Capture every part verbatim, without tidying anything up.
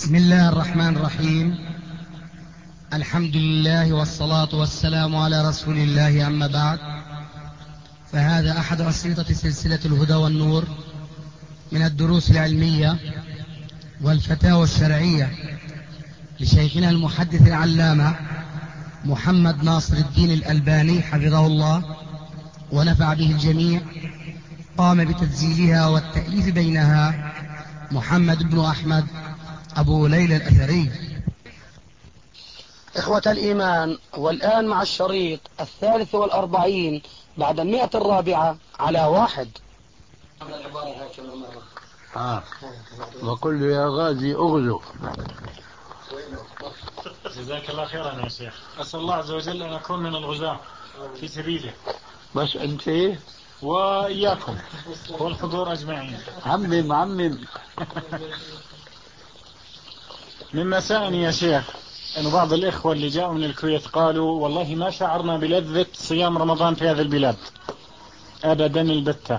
بسم الله الرحمن الرحيم. الحمد لله والصلاة والسلام على رسول الله، أما بعد، فهذا أحد أشرطة سلسلة الهدى والنور من الدروس العلمية والفتاوى الشرعية لشيخنا المحدث العلامة محمد ناصر الدين الألباني حفظه الله ونفع به الجميع. قام بتسجيلها والتأليف بينها محمد بن أحمد أبو ليلى الأثري. إخوة الإيمان، والآن مع الشريط الثالث والأربعين بعد المئة الرابعة على واحد. آه. وقل له يا غازي أغزو. جزاك الله خيرا يا شيخ. أسأل الله عز وجل أن أكون من الغزاة في سبيله. بس أنت وإياكم والحضور أجمعين. عمم عمم. من مسائني يا شيخ أن بعض الإخوة اللي جاءوا من الكويت قالوا والله ما شعرنا بلذة صيام رمضان في هذه البلاد أبدا البتة،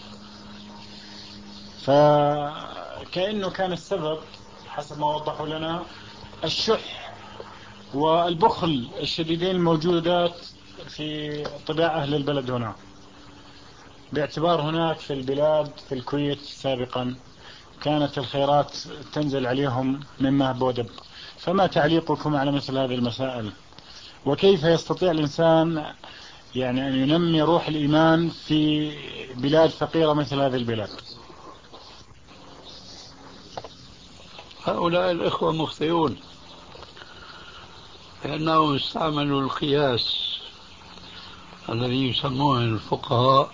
فكأنه كان السبب حسب ما وضحوا لنا الشح والبخل الشديدين الموجودات في طباع أهل البلد هنا، باعتبار هناك في البلاد في الكويت سابقا كانت الخيرات تنزل عليهم من مهب ودب. فما تعليقكم على مثل هذه المسائل؟ وكيف يستطيع الإنسان يعني أن ينمي روح الإيمان في بلاد فقيرة مثل هذه البلاد؟ هؤلاء الإخوة مخطئون، لأنهم استعملوا القياس الذي يسمونه الفقهاء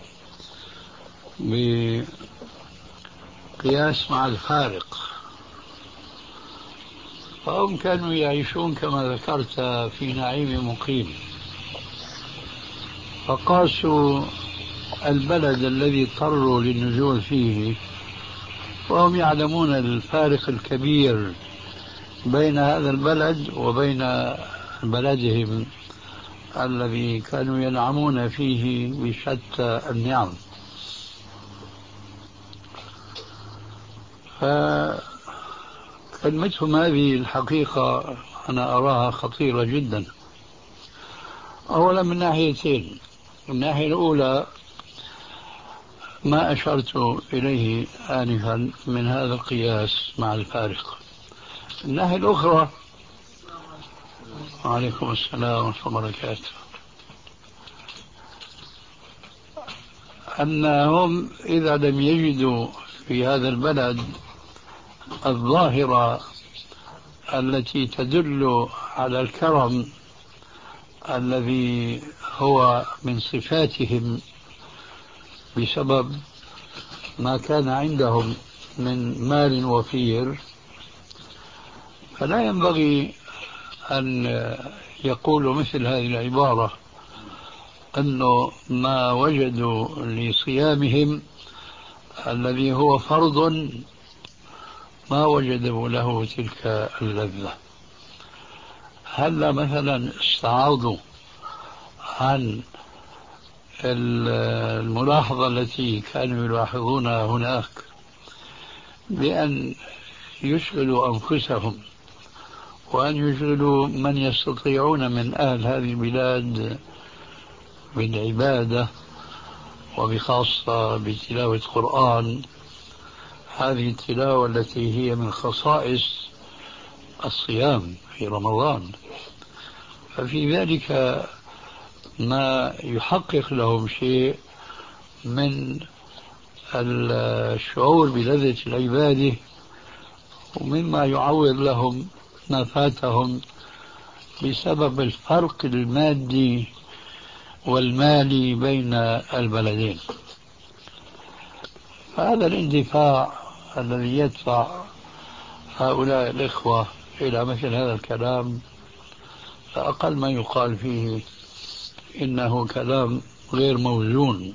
بقياس مع الفارق، فهم كانوا يعيشون كما ذكرت في نعيم مقيم، فقاسوا البلد الذي اضطروا للنزول فيه وهم يعلمون الفارق الكبير بين هذا البلد وبين بلدهم الذي كانوا ينعمون فيه بشتى النعم. فكلمتهم هذه الحقيقة أنا أراها خطيرة جدا، أولا من ناحيتين. الناحية الأولى ما أشرت إليه آنفا من هذا القياس مع الفارق. الناحية الأخرى، وعليكم السلام ورحمة الله وبركاته، أنهم إذا لم يجدوا في هذا البلد الظاهرة التي تدل على الكرم الذي هو من صفاتهم بسبب ما كان عندهم من مال وفير، فلا ينبغي أن يقولوا مثل هذه العبارة أنه ما وجدوا لصيامهم الذي هو فرض ما وجدوا له تلك اللذة. هل مثلا استعاضوا عن الملاحظة التي كانوا يلاحظونها هناك بأن يشغلوا أنفسهم وأن يشغلوا من يستطيعون من أهل هذه البلاد بالعبادة وبخاصة بتلاوة قرآن، هذه التلاوة التي هي من خصائص الصيام في رمضان، ففي ذلك ما يحقق لهم شيء من الشعور بلذة العبادة، ومما يعوض لهم ما فاتهم بسبب الفرق المادي والمالي بين البلدين. فهذا الاندفاع الذي يدفع هؤلاء الإخوة إلى مثل هذا الكلام فأقل ما يقال فيه إنه كلام غير موزون.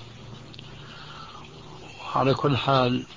على كل حال،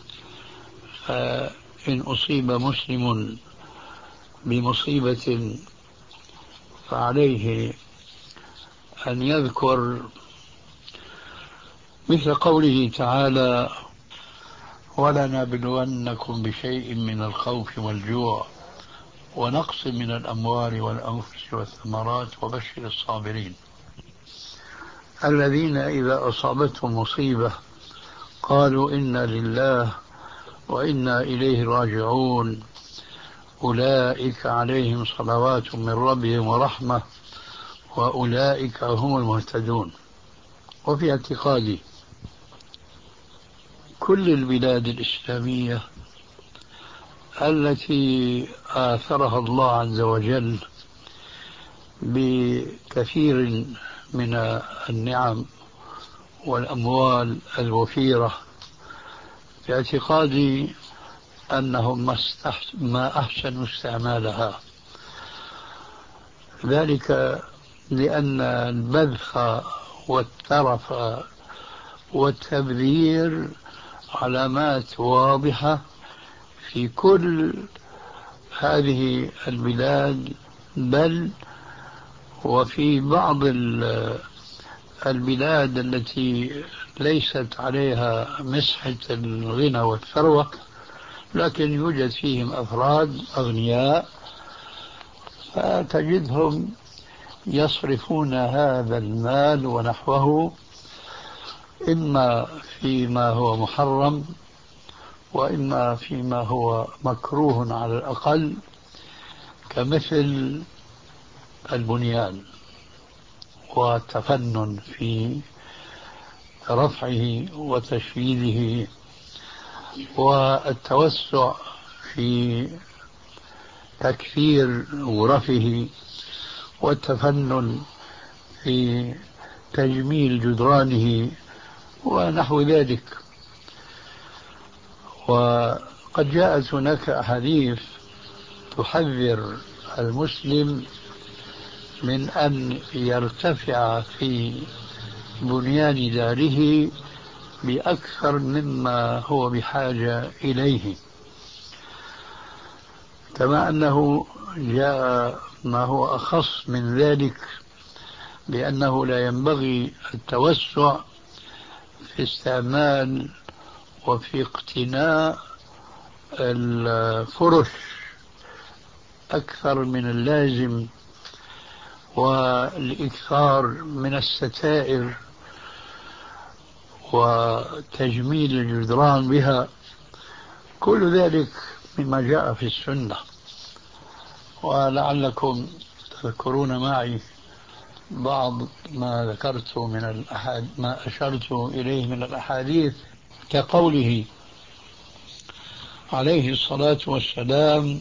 إن أصيب مسلم بمصيبة فعليه أن يذكر مثل قوله تعالى: ولنبلونكم بشيء من الخوف والجوع ونقص من الأموال والأنفس والثمرات وبشر الصابرين الذين إذا أصابتهم مصيبة قالوا إنا لله وإنا إليه راجعون أولئك عليهم صلوات من ربهم ورحمة وأولئك هم المهتدون. وفي اعتقادي كل البلاد الإسلامية التي آثرها الله عز وجل بكثير من النعم والأموال الوفيرة، في اعتقادي أنهم ما أحسنوا استعمالها، ذلك لأن البذخ والترف والتبذير علامات واضحة في كل هذه البلاد، بل وفي بعض البلاد التي ليست عليها مسحة الغنى والثروة لكن يوجد فيهم أفراد أغنياء، فتجدهم يصرفون هذا المال ونحوه إما فيما هو محرم وإما فيما هو مكروه على الأقل، كمثل البنيان والتفنن في رفعه وتشييده والتوسع في تكثير غرفه والتفنن في تجميل جدرانه ونحو ذلك. وقد جاءت هناك أحاديث تحذر المسلم من أن يرتفع في بنيان داره بأكثر مما هو بحاجة إليه، كما أنه جاء ما هو أخص من ذلك بأنه لا ينبغي التوسع في استعمال وفي اقتناء الفرش أكثر من اللازم والإكثار من الستائر وتجميل الجدران بها، كل ذلك مما جاء في السنة. ولعلكم تذكرون معي بعض ما ذكرت من الأحاد ما أشرت إليه من الأحاديث، كقوله عليه الصلاة والسلام: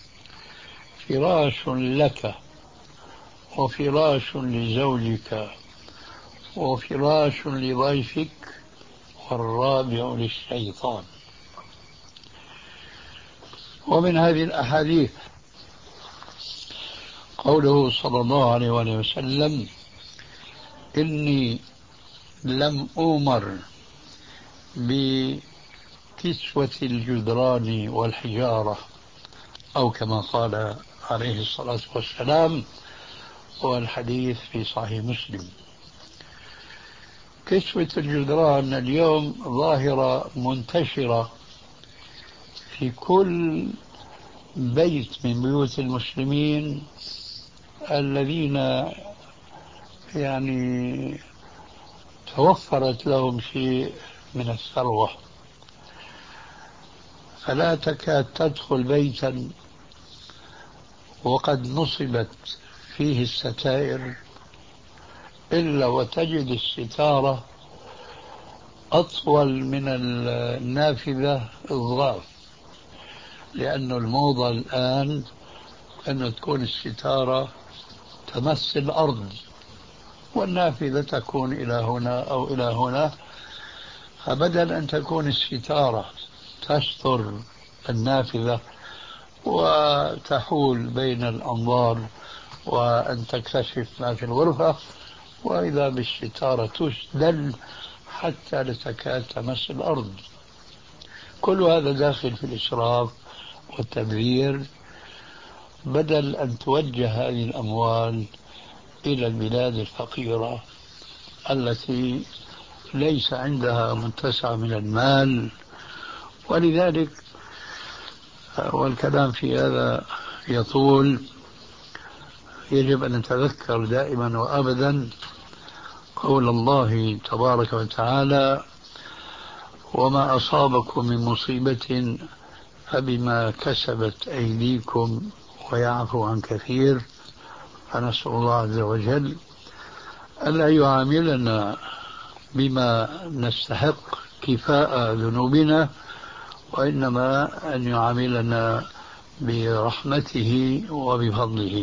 فراش لك وفراش لزوجك وفراش لضيفك والرابع للشيطان. ومن هذه الأحاديث قوله صلى الله عليه وسلم: إني لم أؤمر بكسوة الجدران والحجارة، أو كما قال عليه الصلاة والسلام، والحديث في صحيح مسلم. كسوة الجدران اليوم ظاهرة منتشرة في كل بيت من بيوت المسلمين الذين يعني توفرت لهم شيء من الثروة، فلا تكاد تدخل بيتا وقد نصبت فيه الستائر إلا وتجد الستارة أطول من النافذة إضغاث، لأن الموضة الآن أن تكون الستارة تمس الأرض والنافذة تكون إلى هنا أو إلى هنا، فبدل أن تكون الستارة تستر النافذة وتحول بين الأنظار وأن تكتشف ما في الغرفة، وإذا بالستارة تسدل حتى لا تكاد تمس الأرض. كل هذا داخل في الإسراف والتبذير، بدل أن توجه هذه الأموال إلى البلاد الفقيرة التي ليس عندها متسع من المال ولذلك والكلام في هذا يطول، يجب أن نتذكر دائما وأبدا قول الله تبارك وتعالى: وما أصابكم من مصيبة فبما كسبت أيديكم ويعفو عن كثير. فنسأل الله عز وجل ألا يعاملنا بما نستحق كفاء ذنوبنا، وإنما أن يعاملنا برحمته وبفضله.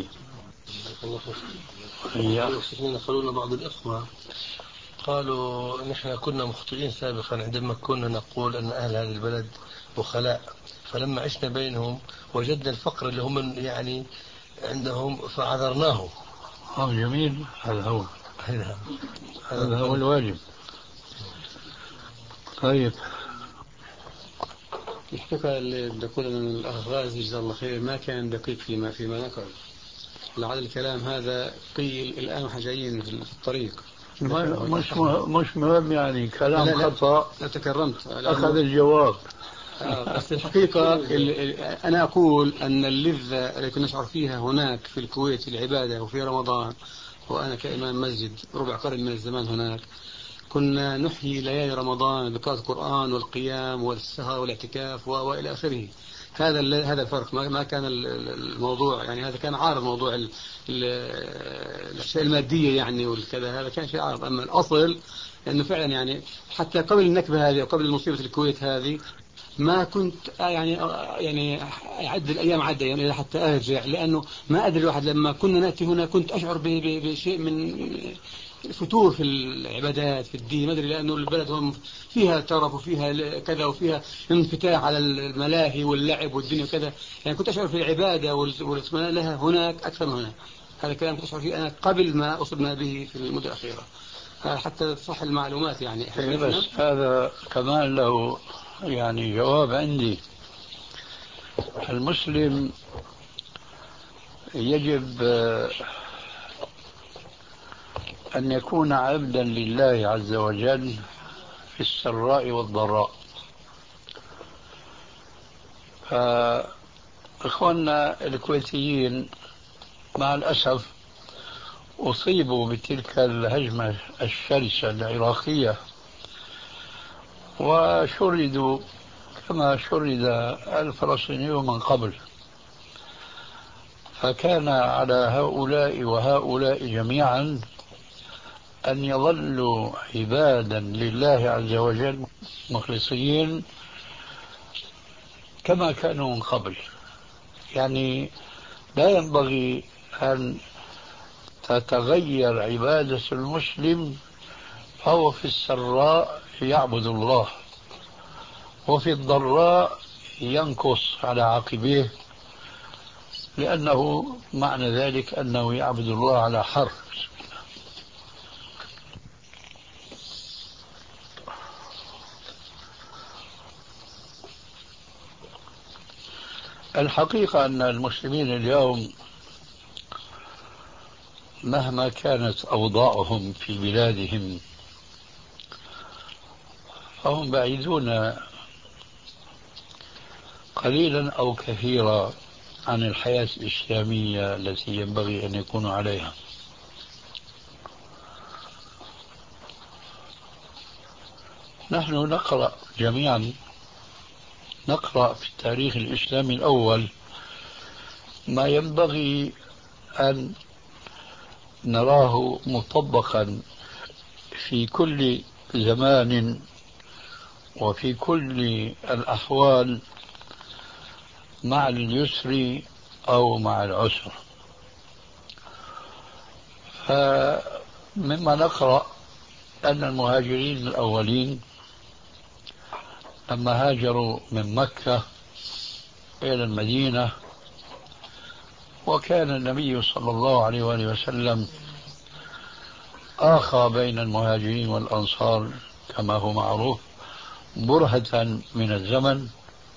يقولون بعض الإخوة قالوا نحن كنا مخطئين سابقا عندما كنا نقول أن أهل هذا البلد بخلاء، فلما عشنا بينهم وجدنا الفقر اللي هم يعني عندهم فعذرناهم. آه جميل، هذا هو هذا هو الواجب. طيب، الحقيقة اللي بقول أن الأخ غازي جزاه الله خير ما كان دقيق فيما فيما نقل. لعل الكلام هذا قيل الآن واحنا جايين في الطريق. مش مش مهم يعني كلام لا لا خطأ. لا تكرمت. أخذ الجواب. آه بس الحقيقة أنا أقول أن اللذة التي نشعر فيها هناك في الكويت في العبادة وفي رمضان، وأنا كإمام مسجد ربع قرن من الزمان هناك، كنا نحيي ليالي رمضان بقراءة القرآن والقيام والسهر والاعتكاف وإلى آخره. هذا هذا الفرق، ما كان الموضوع يعني هذا كان عارض موضوع ال ال الأشياء المادية يعني والكذا، هذا كان شيء عارض. أما الأصل لأنه فعلا يعني حتى قبل النكبة هذه وقبل مصيبة الكويت هذه ما كنت يعني يعني أعد الأيام عد أيام حتى أرجع، لأنه ما أدري الواحد لما كنا نأتي هنا كنت أشعر بشيء من فتور في العبادات في الدين، ما أدري لأنه البلد هم فيها ترف وفيها كذا وفيها انفتاح على الملاهي واللعب والدنيا وكذا، يعني كنت أشعر في العبادة والاطمئنان لها هناك أكثر من هنا. هذا الكلام كنت أشعر فيه أنا قبل ما أصبنا به في المدة الأخيرة، حتى تصح المعلومات يعني. بس هذا كمان له يعني جواب عندي. المسلم يجب أن يكون عبدا لله عز وجل في السراء والضراء. فإخواننا الكويتيين مع الأسف أصيبوا بتلك الهجمة الشرسة العراقية وشردوا كما شرد الفلسطينيون من قبل، فكان على هؤلاء وهؤلاء جميعا أن يظلوا عبادا لله عز وجل مخلصين كما كانوا من قبل. يعني لا ينبغي أن تتغير عبادة المسلم، فهو في السراء يعبد الله وفي الضراء ينكص على عقبيه، لأنه معنى ذلك أنه يعبد الله على حرف. الحقيقة أن المسلمين اليوم مهما كانت أوضاعهم في بلادهم فهم بعيدون قليلا أو كثيرا عن الحياة الإسلامية التي ينبغي أن يكونوا عليها. نحن نقرأ جميعا نقرأ في التاريخ الإسلامي الأول ما ينبغي أن نراه مطبقا في كل زمان وفي كل الأحوال مع اليسر أو مع العسر. فمما نقرأ أن المهاجرين الأولين لما هاجروا من مكة إلى المدينة، وكان النبي صلى الله عليه وآله وسلم آخى بين المهاجرين والأنصار كما هو معروف برهة من الزمن،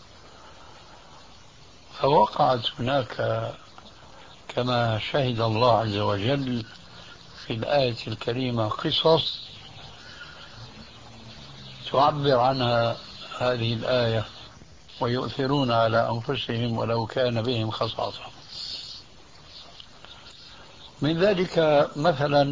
فوقعت هناك كما شهد الله عز وجل في الآية الكريمة قصص تعبر عنها هذه الآية ويؤثرون على أنفسهم ولو كان بهم خصاصة. من ذلك مثلا،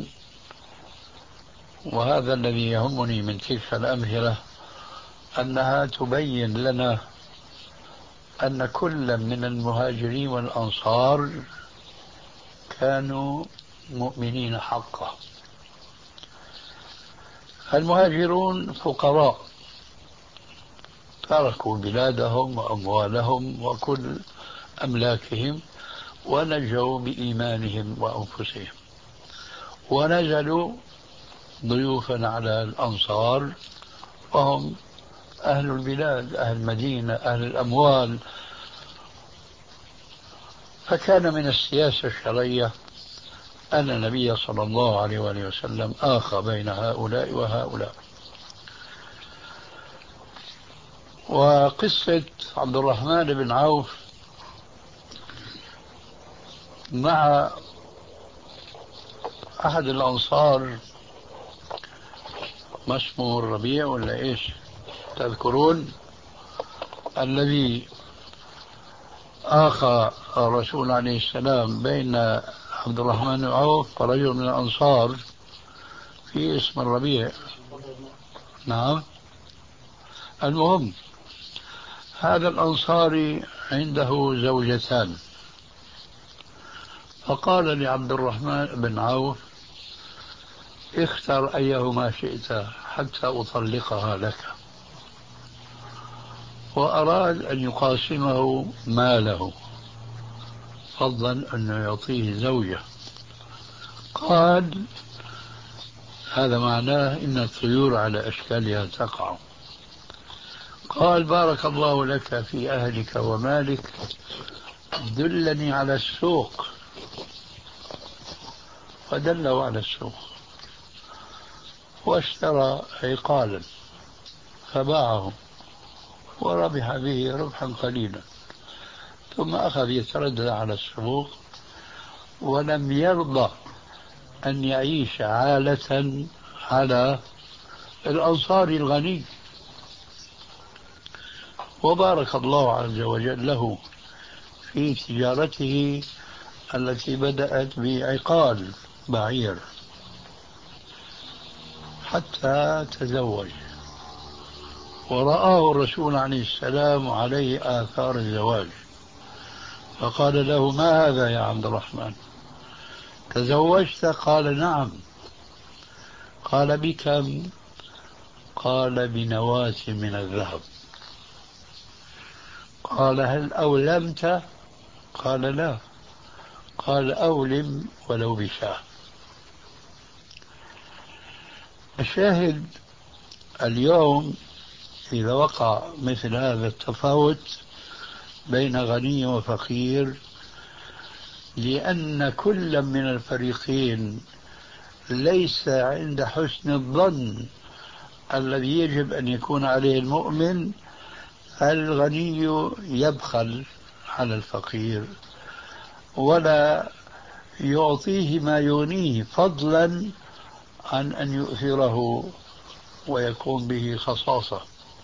وهذا الذي يهمني من تلك الأمثلة، أنها تبين لنا أن كل من المهاجرين والأنصار كانوا مؤمنين حقا. المهاجرون فقراء تركوا بلادهم وأموالهم وكل أملاكهم ونجوا بإيمانهم وأنفسهم، ونزلوا ضيوفا على الأنصار وهم أهل البلاد، أهل المدينة، أهل الأموال. فكان من السياسة الشرعية أن النبي صلى الله عليه وآله وسلم آخى بين هؤلاء وهؤلاء. وقصة عبد الرحمن بن عوف مع أحد الأنصار، ما اسمه الربيع ولا إيش تذكرون، الذي آخى الرسول عليه السلام بين عبد الرحمن بن عوف ورجل من الأنصار في اسم الربيع. نعم. المهم، هذا الأنصاري عنده زوجتان، فقال لعبد الرحمن بن عوف: اختر أيهما شئت حتى أطلقها لك. وأراد أن يقاسمه ماله فضلا أنه يعطيه زوجة. قال: هذا معناه إن الطيور على أشكالها تقع. قال: بارك الله لك في أهلك ومالك، دلني على السوق. فدله على السوق واشترى عقالا فباعه وربح به ربحا قليلا، ثم أخذ يتردد على السوق ولم يرضى أن يعيش عالة على الأنصاري الغني. وبارك الله عز وجل له في تجارته التي بدأت بعقال بعير حتى تزوج، ورآه الرسول عليه السلام عليه آثار الزواج، فقال له: ما هذا يا عبد الرحمن، تزوجت؟ قال: نعم. قال: بكم؟ قال: بنواة من الذهب. قال: هل أولمت؟ قال: لا. قال: أولم ولو بشاة. الشاهد، اليوم إذا وقع مثل هذا التفاوت بين غني وفقير، لأن كل من الفريقين ليس عند حسن الظن الذي يجب أن يكون عليه المؤمن، الغني يبخل على الفقير ولا يعطيه ما يغنيه، فضلا عن أن يؤثره ويكون به خصاصة.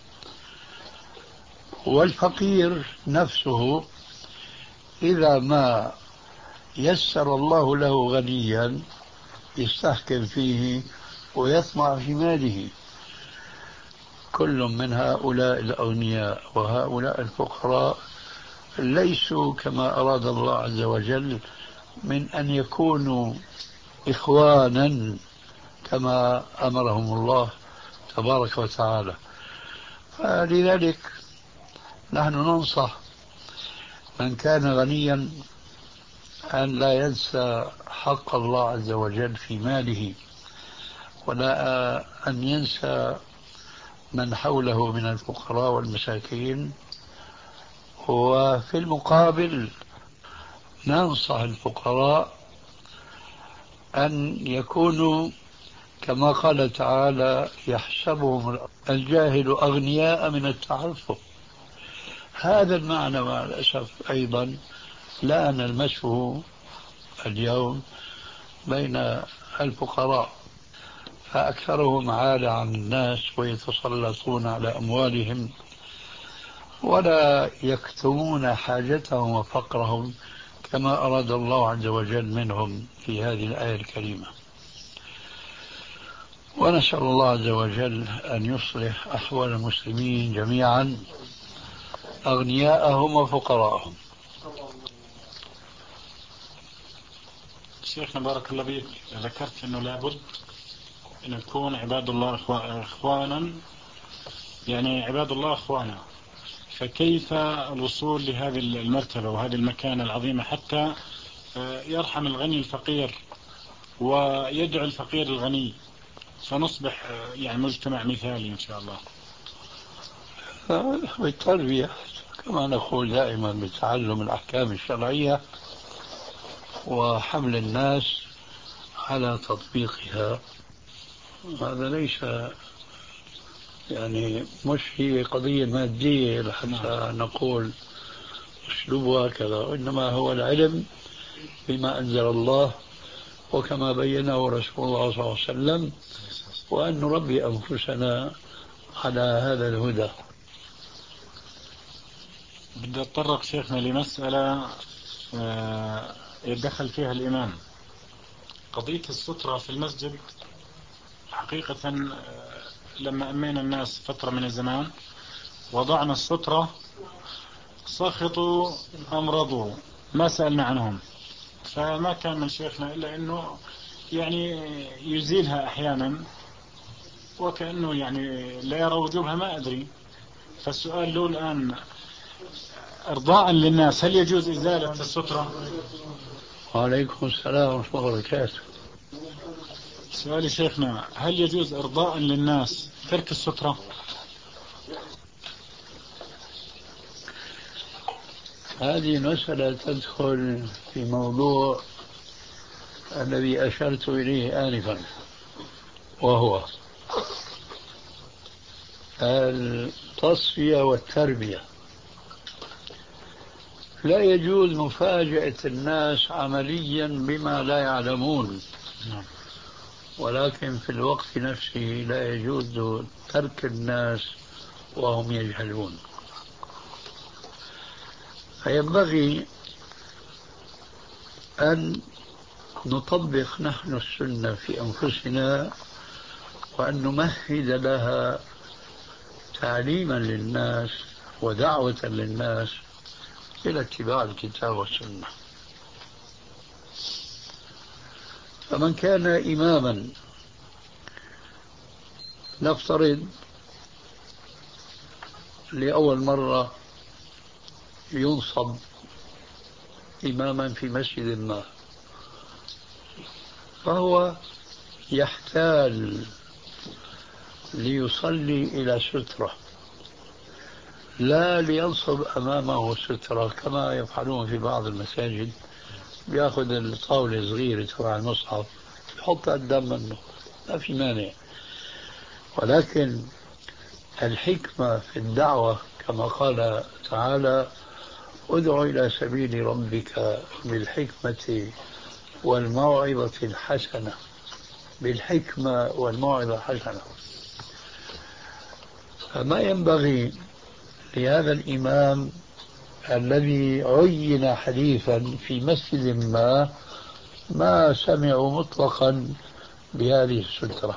والفقير نفسه إذا ما يسر الله له غنيا يستحكم فيه ويطمع في ماله. كل من هؤلاء الأغنياء وهؤلاء الفقراء ليسوا كما أراد الله عز وجل من أن يكونوا إخوانا كما أمرهم الله تبارك وتعالى. فلذلك نحن ننصح من كان غنيا أن لا ينسى حق الله عز وجل في ماله، ولا أن ينسى من حوله من الفقراء والمساكين. وفي المقابل ننصح الفقراء أن يكونوا كما قال تعالى: يحسبهم الجاهل أغنياء من التعفف. هذا المعنى مع الأسف أيضا لا نلمسه اليوم بين الفقراء، فأكثرهم عالة عن الناس ويتسلطون على أموالهم ولا يكتمون حاجتهم وفقرهم كما أراد الله عز وجل منهم في هذه الآية الكريمة. ونسأل الله عز وجل أن يصلح أحوال المسلمين جميعا أغنياءهم وفقراءهم. شيخنا بارك الله بك، ذكرت أنه لابد أن يكون عباد الله إخوانا، يعني عباد الله إخوانا، فكيف الوصول لهذه المرتبة وهذه المكانة العظيمة حتى يرحم الغني الفقير ويدعو الفقير الغني فنصبح يعني مجتمع مثالي إن شاء الله؟ بالتربية كما نقول دائما، بتعلم الأحكام الشرعية وحمل الناس على تطبيقها. هذا ليس يعني مش هي قضية مادية لحتى نقول اسلوبها كذا، وإنما هو العلم بما أنزل الله وكما بينه رسول الله صلى الله عليه وسلم، وأن نربي أنفسنا على هذا الهدى. بدي أتطرق شيخنا لمسألة يتدخل فيها الإمام، قضية السترة في المسجد. حقيقة لما أمينا الناس فترة من الزمان وضعنا السترة سخطوا أمرضوا، ما سألنا عنهم، فما كان من شيخنا إلا أنه يعني يزيلها أحيانا وكأنه يعني لا يرى وجوبها، ما أدري. فالسؤال له الآن إرضاء للناس، هل يجوز إزالة السترة؟ وعليكم السلام ورحمة الله وبركاته. سؤالي شيخنا، هل يجوز إرضاء للناس ترك السترة؟ هذه مسألة تدخل في موضوع الذي أشرت إليه آنفا، وهو التصفية والتربية. لا يجوز مفاجأة الناس عمليا بما لا يعلمون، ولكن في الوقت نفسه لا يجوز ترك الناس وهم يجهلون. فينبغي أن نطبق نحن السنة في أنفسنا وأن نمهد لها تعليما للناس ودعوة للناس إلى اتباع الكتاب والسنة. فمن كان إماما، نفترض لأول مرة ينصب إماما في مسجد ما، فهو يحتاج ليصلي إلى سترة، لا لينصب أمامه سترة كما يفعلون في بعض المساجد، بياخذ الطاولة صغيرة تبع المصحف يحط قدام منه، ما في مانع. ولكن الحكمة في الدعوة كما قال تعالى: ادع إلى سبيل ربك بالحكمة والموعظة الحسنة، بالحكمة والموعظة الحسنة. فما ينبغي لهذا الإمام الذي عين حديثا في مسجد ما ما سمعوا مطلقا بهذه السترة،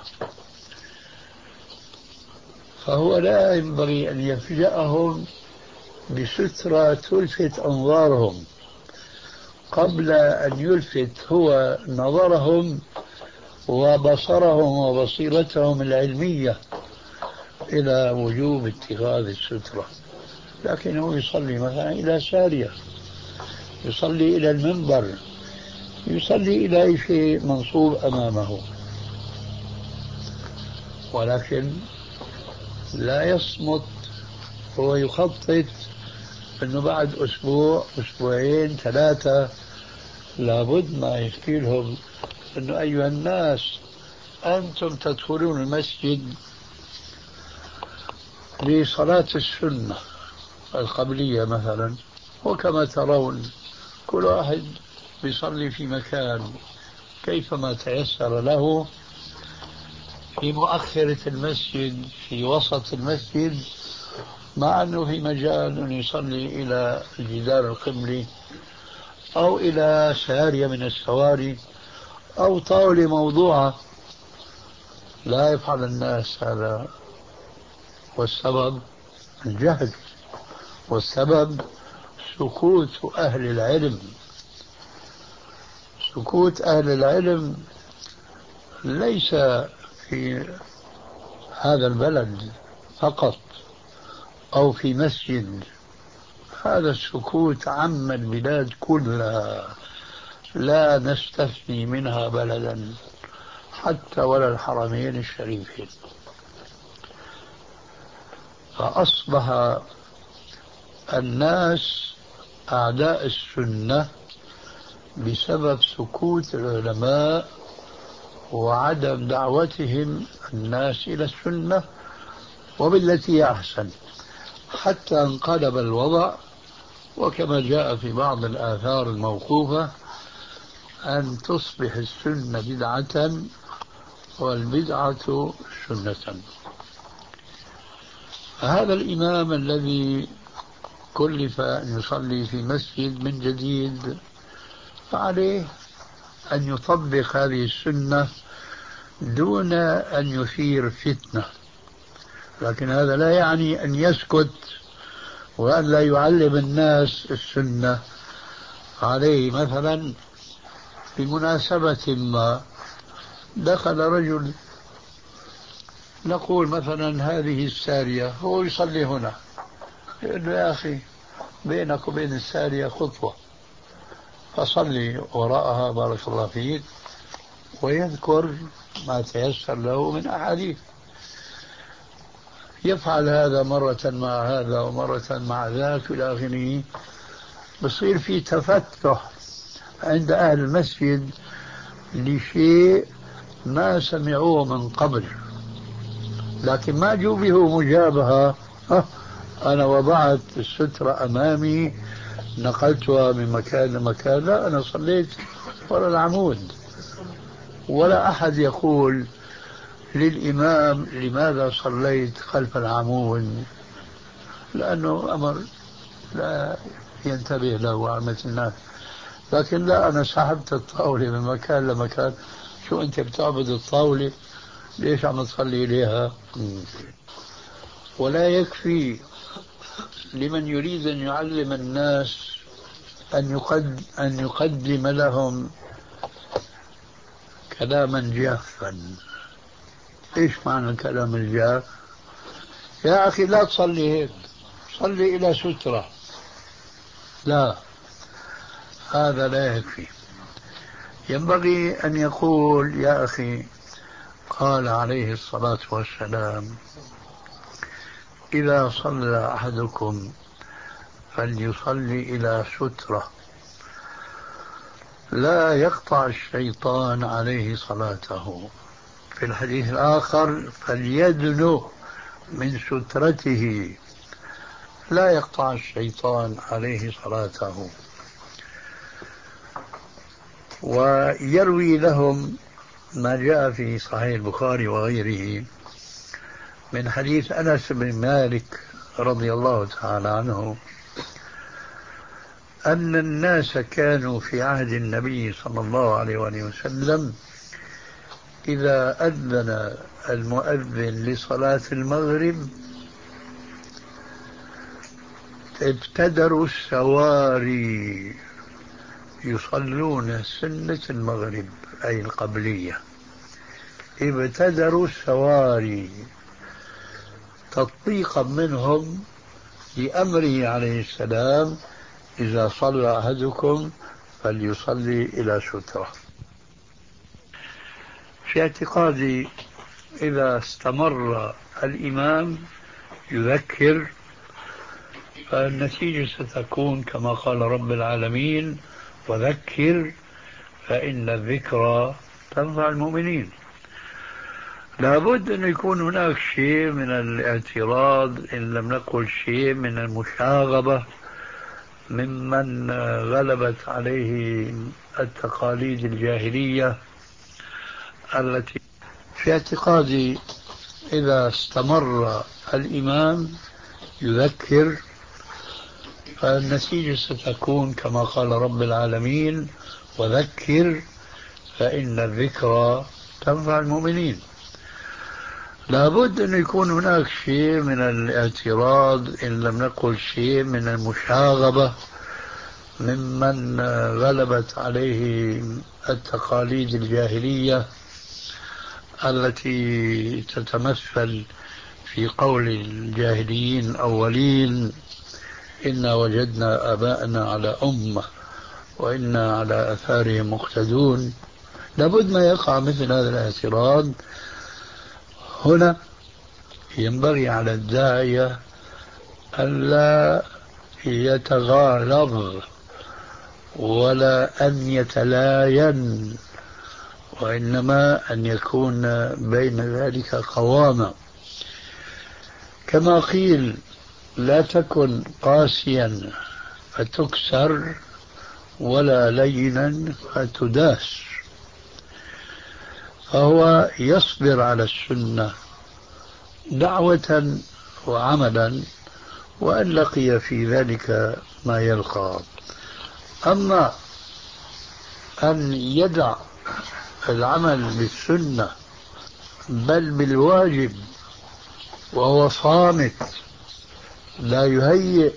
فهو لا ينبغي أن يفجأهم بسترة تلفت أنظارهم قبل أن يلفت هو نظرهم وبصرهم وبصيرتهم العلمية إلى وجوب اتخاذ السترة. لكنه يصلي مثلا إلى سارية، يصلي إلى المنبر، يصلي إلى أي شيء منصوب أمامه، ولكن لا يصمت. هو يخطط أنه بعد أسبوع أسبوعين ثلاثة لابد ما يحكي لهم أنه أيها الناس أنتم تدخلون المسجد لصلاة السنة القبلية مثلا، وكما ترون كل واحد بيصلي في مكان كيفما تيسر له، في مؤخرة المسجد، في وسط المسجد، مع أنه في مجال أن يصلي إلى الجدار القبلي أو إلى سارية من السواري أو طاولة موضوعة. لا يفعل الناس هذا، والسبب الجهل، والسبب سكوت أهل العلم. سكوت أهل العلم ليس في هذا البلد فقط أو في مسجد، هذا السكوت عم البلاد كلها، لا نستثني منها بلدا حتى ولا الحرمين الشريفين. فأصبح الناس أعداء السنة بسبب سكوت العلماء وعدم دعوتهم الناس إلى السنة وبالتي أحسن، حتى انقلب الوضع. وكما جاء في بعض الآثار الموقوفة أن تصبح السنة بدعة والبدعة سنة. هذا الإمام الذي كلف أن يصلي في مسجد من جديد فعليه أن يطبق هذه السنة دون أن يثير فتنة، لكن هذا لا يعني أن يسكت وأن لا يعلم الناس السنة. عليه مثلا بمناسبة ما دخل رجل، نقول مثلا هذه السارية، هو يصلي هنا، يقول له يا أخي بينك وبين السارية خطوة فصلي وراءها بارك الله فيك، ويذكر ما تيسر له من أحاديث. يفعل هذا مرة مع هذا ومرة مع ذاك إلى آخره، بصير في تفتح عند أهل المسجد لشيء ما سمعوه من قبل، لكن ما جوبه مجابهة. أنا وضعت السترة أمامي نقلتها من مكان لمكان، لا أنا صليت وراء العمود. ولا أحد يقول للإمام لماذا صليت خلف العمود، لأنه أمر لا ينتبه له عامة الناس. لكن لا، أنا سحبت الطاولة من مكان لمكان، شو أنت بتعبد الطاولة؟ ليش عم تصلي إليها؟ ولا يكفي لمن يريد أن يعلم الناس أن يقدم, أن يقدم لهم كلاما جافا. إيش معنى الكلام الجاف؟ يا أخي لا تصلي هيك، صلي إلى سترة. لا، هذا لا يكفي. ينبغي أن يقول يا أخي قال عليه الصلاة والسلام إذا صلى أحدكم فليصلي إلى سترة لا يقطع الشيطان عليه صلاته. في الحديث الآخر فليدنو من سترته لا يقطع الشيطان عليه صلاته. ويروي لهم ما جاء في صحيح البخاري وغيره من حديث أنس بن مالك رضي الله تعالى عنه أن الناس كانوا في عهد النبي صلى الله عليه وآله وسلم إذا أذن المؤذن لصلاة المغرب ابتدروا السواري يصلون سنة المغرب أي القبلية. ابتدروا السواري تطبيقا منهم لأمره عليه السلام إذا صلى أحدكم فليصلي إلى سترة. في اعتقادي إذا استمر الإمام يذكر فالنتيجة ستكون كما قال رب العالمين وذكر فإن الذكرى تنفع المؤمنين. لابد أن يكون هناك شيء من الاعتراض إن لم نقل شيء من المشاغبة ممن غلبت عليه التقاليد الجاهلية التي في اعتقادي إذا استمر الإمام يذكر، فالنتيجة ستكون كما قال رب العالمين: وذكر فإن الذكرى تنفع المؤمنين. لابد أن يكون هناك شيء من الاعتراض، إن لم نقل شيء من المشاغبة، ممن غلبت عليه التقاليد الجاهلية التي تتمثل في قول الجاهليين الأولين: إنا وجدنا آباءنا على أمة وإنا على آثارهم مقتدون. لابد ما يقع مثل هذا الاعتراض. هنا ينبغي على الداعية ألا يتغالظ ولا أن يتلاين، وإنما أن يكون بين ذلك قوامة. كما قيل: لا تكن قاسيا فتكسر ولا لينا فتداس. فهو يصبر على السنة دعوة وعملا، وأن لقي في ذلك ما يلقى. أما أن يدع العمل بالسنة بل بالواجب وهو صامت، لا يهيئ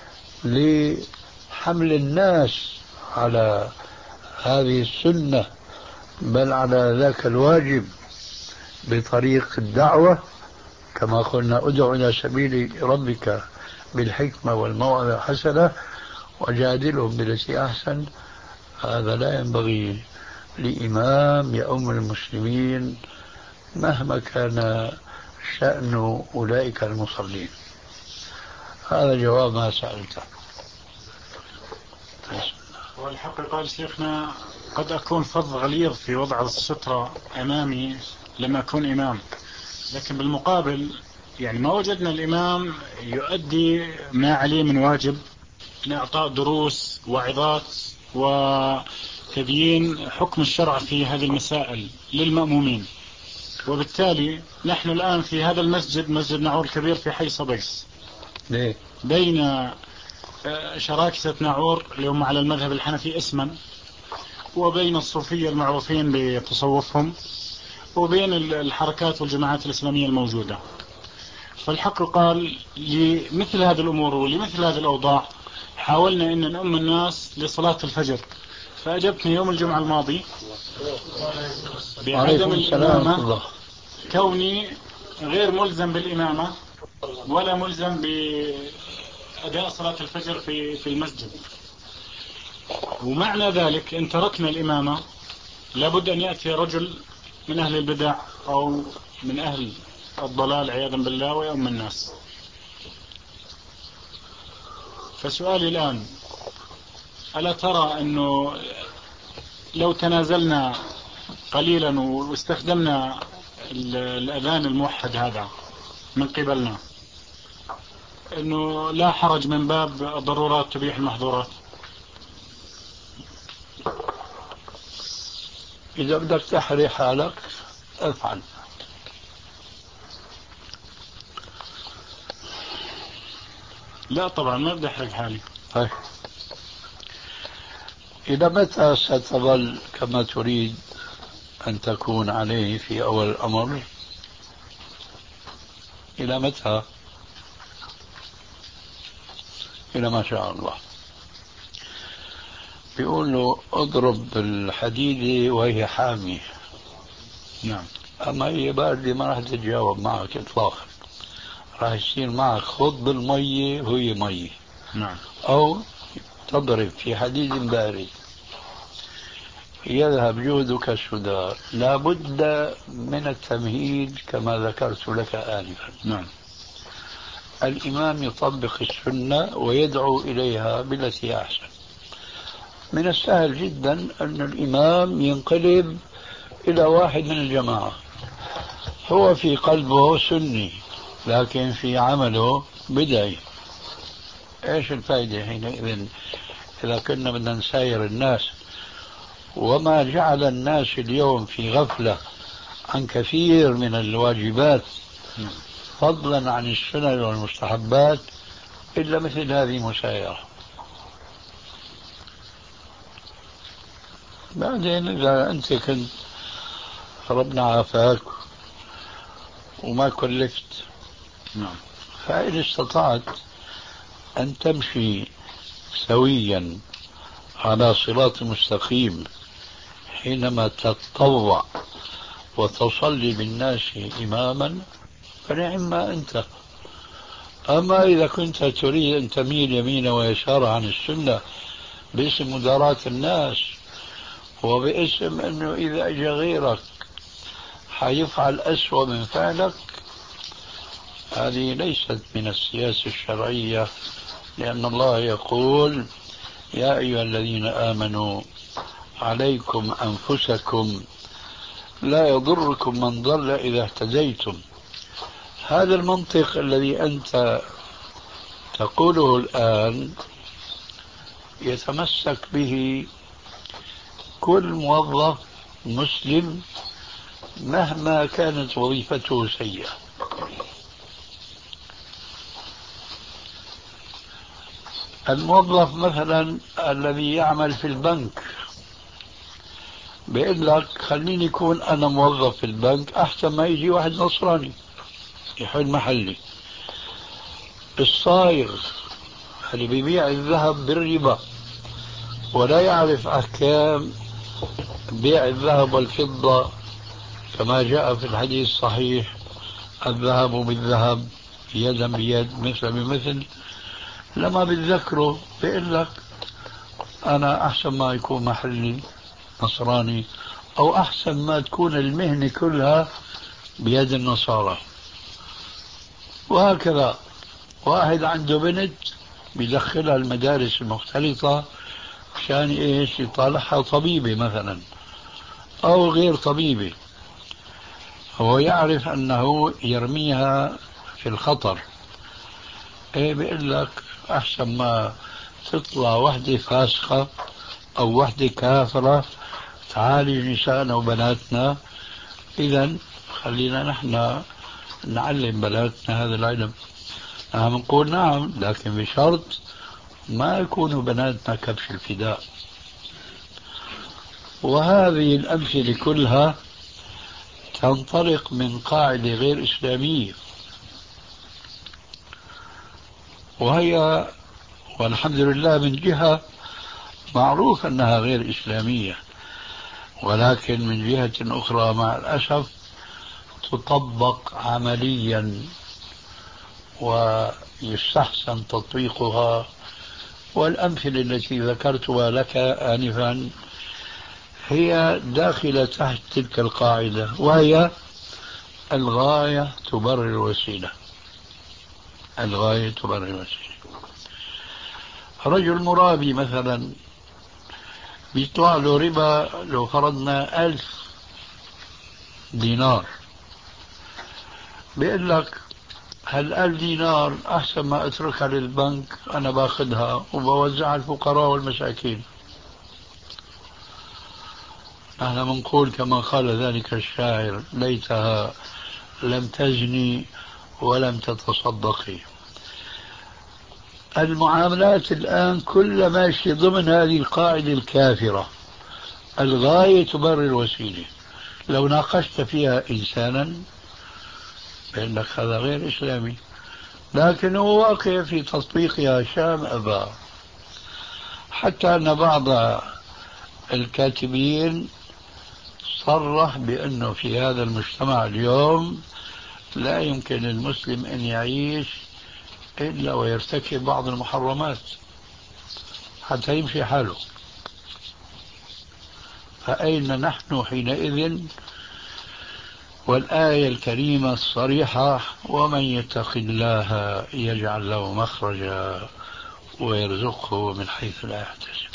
لحمل الناس على هذه السنة بل على ذاك الواجب بطريق الدعوة، كما قلنا: ادع إلى سبيل ربك بالحكمة والموعظة الحسنة وجادلهم بالتي أحسن. هذا لا ينبغي لإمام يؤم المسلمين مهما كان شأن أولئك المصلين. هذا جواب ما سألته. والحق قال شيخنا: قد أكون فظ غليظ في وضع السترة أمامي لما أكون إمام، لكن بالمقابل يعني ما وجدنا الإمام يؤدي ما عليه من واجب من إعطاء دروس وعظات وتبيين حكم الشرع في هذه المسائل للمأمومين. وبالتالي نحن الآن في هذا المسجد، مسجد نعور الكبير في حي صبيس، بين شراكسة نعور اللي هم على المذهب الحنفي اسما، وبين الصوفية المعروفين بتصوفهم، وبين الحركات والجماعات الإسلامية الموجودة. فالحق قال: لمثل هذه الأمور ولمثل هذه الأوضاع حاولنا أن نؤم الناس لصلاة الفجر. فأجبتني يوم الجمعة الماضي بعدم الإمامة، كوني غير ملزم بالإمامة ولا ملزم بأداء صلاة الفجر في في المسجد. ومعنى ذلك إن تركنا الإمامة لابد أن يأتي رجل من أهل البدع أو من أهل الضلال عياذا بالله ويؤم الناس. فسؤالي الآن: ألا ترى أنه لو تنازلنا قليلا واستخدمنا الأذان الموحد هذا من قبلنا أنه لا حرج من باب الضرورات تبيح المحظورات؟ إذا بدك تحري حالك افعل. لا طبعا ما بدي أحرق حالي. طيب، إلى متى ستظل كما تريد أن تكون عليه في أول الأمر؟ إلى متى؟ إلى ما شاء الله. بيقول له: اضرب بالحديدة وهي حامية. نعم. أما هي باردة ما راح تتجاوب معك إطلاقا، راح يصير معك خض بالمية وهي مية. نعم. أو تضرب في حديد بارد يذهب جهدك السدى. لا بد من التمهيد كما ذكرت لك آنفا. نعم. الإمام يطبق السنة ويدعو إليها بالتي أحسن. من السهل جدا أن الإمام ينقلب إلى واحد من الجماعة، هو في قلبه سني لكن في عمله بدعي. ايش الفائدة حينئذ إذا كنا بدنا نساير الناس؟ وما جعل الناس اليوم في غفلة عن كثير من الواجبات فضلا عن السنن والمستحبات إلا مثل هذه مسايرة. بعدين إذا أنت كنت ربنا عافاك وما كلفت، نعم، فإن استطعت أن تمشي سويا على صراط مستقيم حينما تتطوع وتصلي بالناس إماما فنعم ما أنت. أما إذا كنت تريد أن تميل يمين ويسار عن السنة باسم مداراة الناس وباسم أنه إذا أجى غيرك حيفعل أسوأ من فعلك، هذه ليست من السياسة الشرعية، لأن الله يقول يا أيها الذين آمنوا عليكم أنفسكم لا يضركم من ضل إذا اهتديتم. هذا المنطق الذي أنت تقوله الآن يتمسك به كل موظف مسلم مهما كانت وظيفته سيئة. الموظف مثلا الذي يعمل في البنك بيقول لك خليني يكون أنا موظف في البنك أحسن ما يجي واحد نصراني يحل محلي. الصايغ اللي بيبيع الذهب بالربا ولا يعرف أحكام بيع الذهب والفضة كما جاء في الحديث الصحيح الذهب بالذهب يدا بيد مثل بمثل، لما بتذكره بيقول لك أنا أحسن ما يكون محلي نصراني أو أحسن ما تكون المهنة كلها بيد النصارى. وهكذا واحد عنده بنت بيدخلها المدارس المختلطة عشان إيش يطالعها طبيبة مثلا أو غير طبيبة، هو يعرف أنه يرميها في الخطر. إيه بيقول لك أحسن ما تطلع وحدة فاسقة أو وحدة كافرة تعالي نسائنا وبناتنا، إذا خلينا نحن نعلم بناتنا هذا العلم. نحن نقول نعم، لكن بشرط ما يكونوا بناتنا كبش الفداء. وهذه الأمثلة كلها تنطلق من قاعدة غير إسلامية، وهي والحمد لله من جهة معروف أنها غير إسلامية، ولكن من جهة أخرى مع الأسف تطبق عمليا ويستحسن تطبيقها. والأمثلة التي ذكرتها لك آنفا هي داخلة تحت تلك القاعدة، وهي الغاية تبرر الوسيلة. الغاية تبرر الوسيلة. رجل مرابي مثلا بيطلع له ربا لو فرضنا ألف دينار، بيقول لك هالألف دينار أحسن ما أتركها للبنك، أنا باخذها وبوزعها الفقراء والمساكين. نحن منقول كما قال ذلك الشاعر ليتها لم تزني ولم تتصدقي. المعاملات الآن كل ماشي ضمن هذه القاعدة الكافرة، الغاية تبرر الوسيلة. لو ناقشت فيها إنسانا بأن لك هذا غير إسلامي، لكن هو واقع في تطبيقها شام أبا. حتى أن بعض الكاتبين صرح بأنه في هذا المجتمع اليوم لا يمكن للمسلم أن يعيش إلا ويرتكب بعض المحرمات حتى يمشي حاله. فأين نحن حينئذ؟ والآية الكريمة الصريحة ومن يتق الله يجعل له مخرجا ويرزقه من حيث لا يحتسب.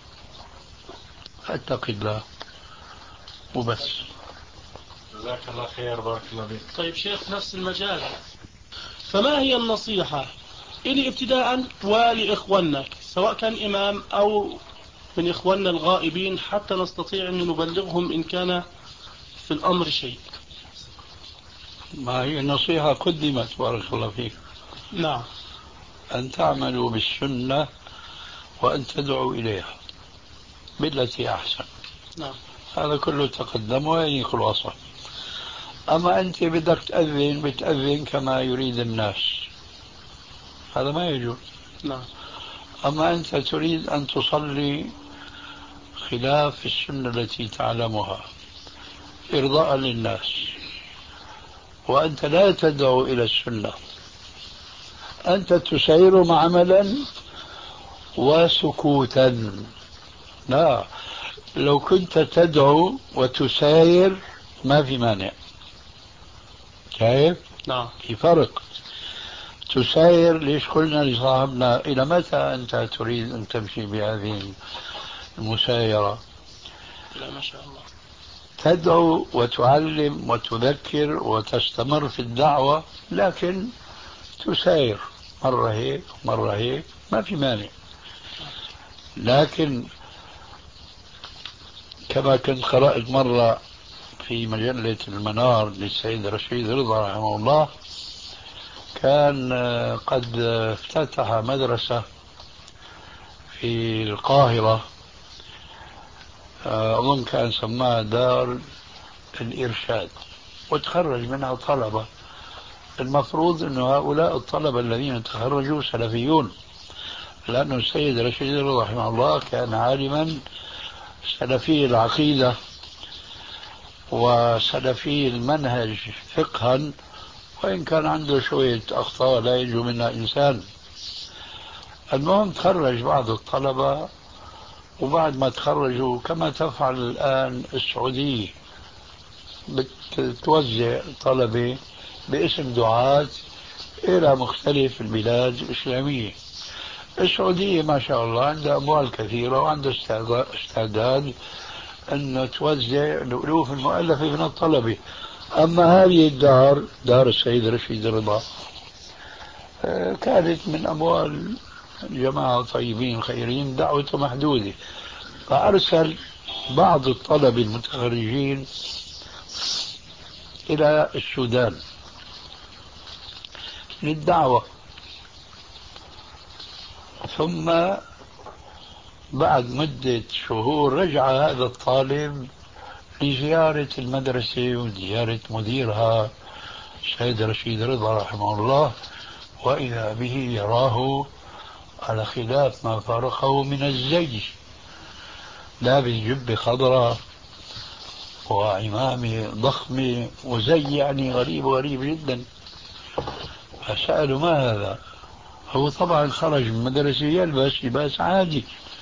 فاتق الله وبس. جزاك الله خير، بارك الله فيك. طيب شيخ، نفس المجال، فما هي النصيحة إلي ابتداء ولإخواننا سواء كان إمام أو من إخواننا الغائبين حتى نستطيع أن نبلغهم إن كان في الأمر شيء؟ ما هي النصيحة قدمت بارك الله فيك. نعم. أن تعملوا بالسنة وأن تدعوا إليها بالتي أحسن. نعم. هذا كله تقدم وهي خلاصة. أما أنت بدك تأذن بتأذن كما يريد الناس، هذا ما يجوز. نعم. أما أنت تريد أن تصلي خلاف السنة التي تعلمها إرضاء للناس، وأنت لا تدعو إلى السنة، أنت تسير عملا وسكوتا. لا، لو كنت تدعو وتساير ما في مانع. كيف؟ نعم. في فرق. تساير، ليش قلنا لصاحبنا إلى متى أنت تريد أن تمشي بهذه المسايرة؟ لا ما شاء الله. تدعو وتعلم وتذكر وتستمر في الدعوة، لكن تساير مرة هيك مرة هيك ما في مانع. لكن كما كنت قرأت مرة في مجلة المنار للسيد رشيد رضا رحمه الله، كان قد افتتح مدرسة في القاهرة، أظن كان سماها دار الإرشاد، وتخرج منها طلبة. المفروض أن هؤلاء الطلبة الذين تخرجوا سلفيون، لأن السيد رشيد رضا رحمه الله كان عالما سلفي العقيدة وسلفي المنهج فقها، وإن كان عنده شوية أخطاء لا ينجو منها إنسان. المهم تخرج بعض الطلبة، وبعد ما تخرجوا كما تفعل الآن السعودية بتوزع طلبة باسم دعاة إلى مختلف البلاد الإسلامية. السعودية ما شاء الله عندها أموال كثيرة وعندها استعداد أن توزع الألوف المؤلفة من الطلبة. أما هذه الدار، دار السيد رشيد رضا، كانت من أموال جماعة طيبين خيرين دعوته محدودة، فأرسل بعض الطلبة المتخرجين إلى السودان للدعوة. ثم بعد مدة شهور رجع هذا الطالب لزيارة المدرسة وزيارة مديرها السيد رشيد رضا رحمه الله، وإذا به يراه على خلاف ما فارقه من الزي، لابس جبة خضراء وعمامة ضخمة وزي يعني غريب غريب جدا. فسألوا ما هذا؟ هو طبعا خرج من مدرسة يلبس لباس عادي.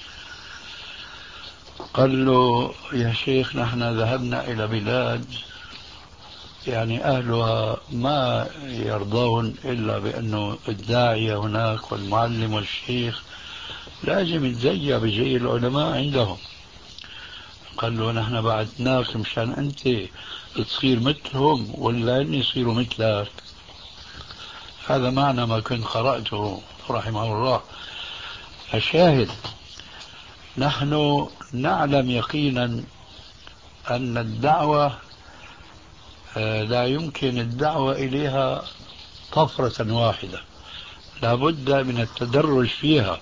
قال له يا شيخ نحن ذهبنا إلى بلاد يعني أهلها ما يرضون إلا بأنه الداعية هناك والمعلم والشيخ لازم يتزيى بزي العلماء عندهم. قال له نحن بعثناك مشان أنت تصير مثلهم ولا أن يصيروا مثلك. هذا معنى ما كنت قرأته رحمه الله. الشاهد نحن نعلم يقينا أن الدعوة لا يمكن الدعوة إليها طفرة واحدة، لا بد من التدرج فيها.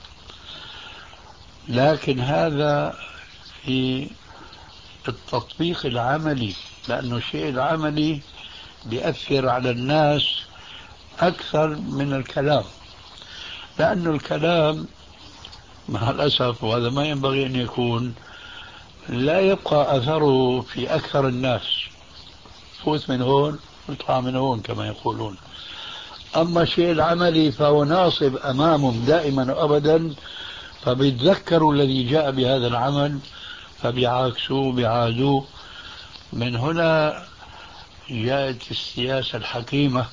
لكن هذا في التطبيق العملي، لأنه الشيء العملي بيأثر على الناس أكثر من الكلام، لأن الكلام مع الأسف وهذا ما ينبغي أن يكون لا يبقى أثره في أكثر الناس، فوت من هون اطلع من هون كما يقولون. أما الشيء العملي فهو ناصب أمامهم دائما وأبدا، فبيتذكروا الذي جاء بهذا العمل فبيعاكسوه بيعادوه. من هنا جاءت السياسة الحكيمة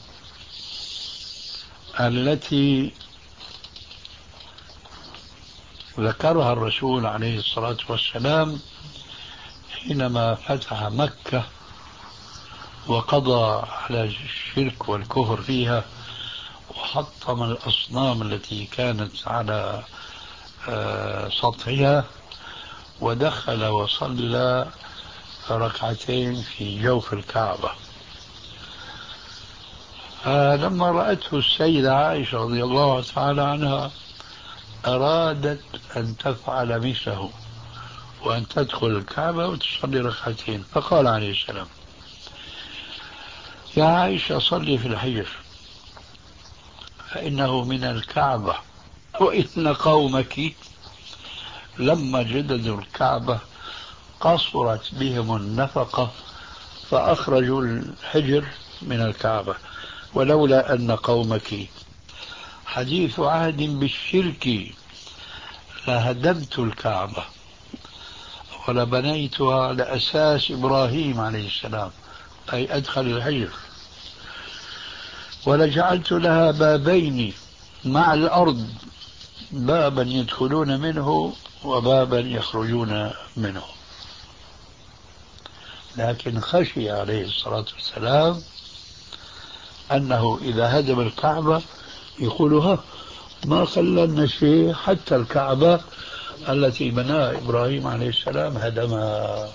التي ذكرها الرسول عليه الصلاة والسلام حينما فتح مكة وقضى على الشرك والكفر فيها وحطم الأصنام التي كانت على سطحها، ودخل وصلى ركعتين في جوف الكعبة. فلما رأته السيدة عائشة رضي الله تعالى عنها أرادت أن تفعل مثله وأن تدخل الكعبة وتصلي ركعتين، فقال عليه السلام: يا عائشة صلي في الحجر فإنه من الكعبة، وإن قومك لما جددوا الكعبة قصرت بهم النفقة فأخرجوا الحجر من الكعبة، ولولا أن قومك حديث عهد بالشرك لهدمت الكعبة ولبنيتها على أساس إبراهيم عليه السلام، أي أدخل الحجر، ولجعلت لها بابين مع الأرض، بابا يدخلون منه وبابا يخرجون منه. لكن خشي عليه الصلاة والسلام أنه إذا هدم الكعبة يقول ها ما خلنا شيء، حتى الكعبة التي بناها إبراهيم عليه السلام هدمها.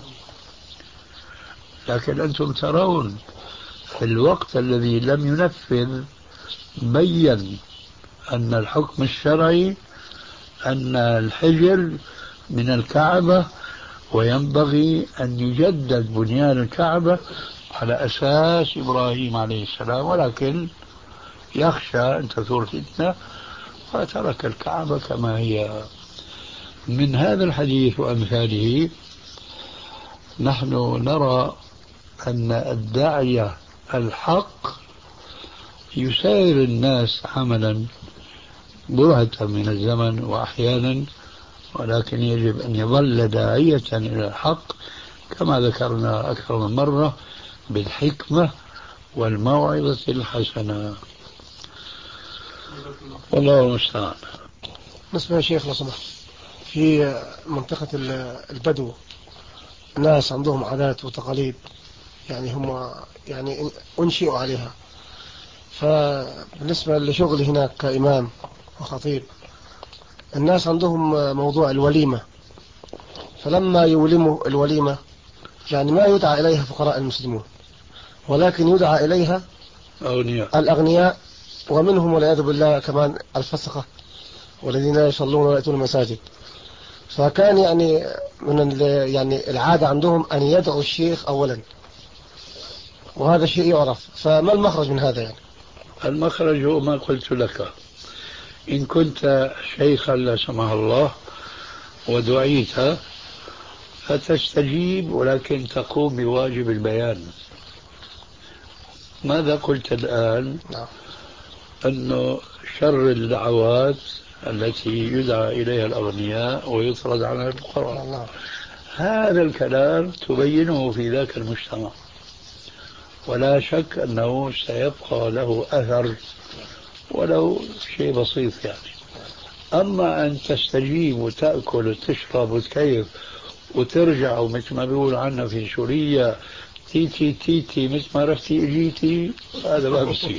لكن أنتم ترون في الوقت الذي لم ينفذ بين أن الحكم الشرعي أن الحجر من الكعبة، وينبغي أن يجدد بنيان الكعبة على أساس إبراهيم عليه السلام، ولكن يخشى أن تثور فتنة فترك الكعبة كما هي. من هذا الحديث وأمثاله نحن نرى أن الداعية الحق يسير الناس عملا برهة من الزمن وأحيانا، ولكن يجب أن يظل داعية إلى الحق كما ذكرنا أكثر من مرة بالحكمة والموعظة الحسنة. والله المستعان. بالنسبة يا شيخ لو سمحت، في منطقة البدو ناس عندهم عادات وتقاليد يعني هم يعني أنشئوا عليها، فبالنسبة لشغلي هناك كإمام وخطيب الناس عندهم موضوع الوليمة، فلما يولموا الوليمة يعني ما يدعى إليها فقراء المسلمون، ولكن يدعى إليها أغنياء الأغنياء، ومنهم والعياذ بالله كمان الفسقة والذين لا يصلون ولا يأتون المساجد. فكان يعني من يعني العادة عندهم أن يدعوا الشيخ أولا، وهذا شيء يعرف. فما المخرج من هذا يعني؟ المخرج هو ما قلت لك، إن كنت شيخا لا سمح الله ودعيت فتستجيب، ولكن تقوم بواجب البيان. ماذا قلت الآن؟ نعم. أنه شر الدعوات التي يدعى إليها الأغنياء ويطرد عنها الفقراء. نعم. هذا الكلام تبينه في ذاك المجتمع، ولا شك أنه سيبقى له أثر ولو شيء بسيط يعني. أما أن تستجيب وتأكل وتشرب وتكيف وترجع ومثل ما بيقول عنا في سوريا تيتي تيتي مثل ما رحتي اجيتي، هذا ما بصير.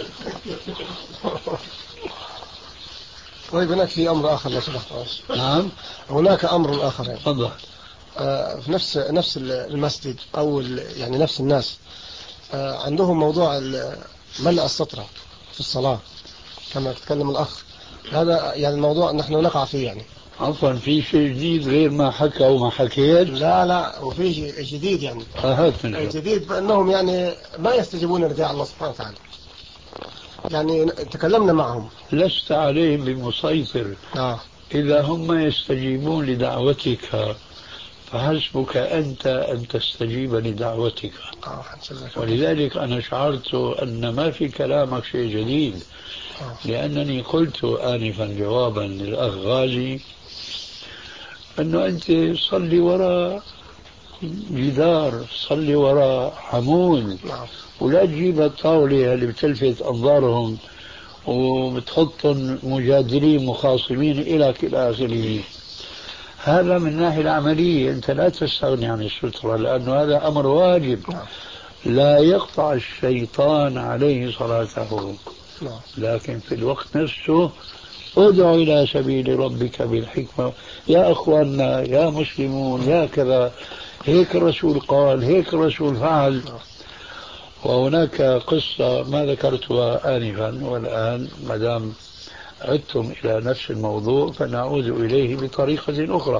طيب هناك في أمر آخر لو سمحت. نعم هناك أمر آخر يعني. تفضل. آه في نفس نفس المسجد أو يعني نفس الناس آه عندهم موضوع ملء السطرة في الصلاة كما تكلم الأخ، هذا يعني الموضوع نحن نقع فيه يعني. عفوا في شيء جديد غير ما حكى وما حكيت؟ لا لا وفي شيء جديد يعني. آه الجديد بأنهم يعني ما يستجيبون لدعاء الله سبحانه وتعالى. يعني تكلمنا معهم. لست عليهم بمسيطر. آه. إذا هم يستجيبون لدعوتك فحسبك أنت أن تستجيب لدعوتك. آه. ولذلك أنا شعرت أن ما في كلامك شيء جديد، آه. لأنني قلت آنفا جوابا للأخ غازي أنه أنت صلي وراء جدار، صلي وراء عمود، ولا تجيب الطاولة اللي بتلفت أنظارهم وبتحطهم مجادلين مخاصمين إلى آخره. هذا من الناحية العملية أنت لا تستغني عن السترة، لأنه هذا أمر واجب لا يقطع الشيطان عليه صلاته. لكن في الوقت نفسه ادعو إلى سبيل ربك بالحكمة، يا أخواننا يا مسلمون يا كذا، هيك الرسول قال، هيك الرسول فعل. وهناك قصة ما ذكرتها آنفا، والآن ما دام عدتم إلى نفس الموضوع فنعود إليه بطريقة أخرى.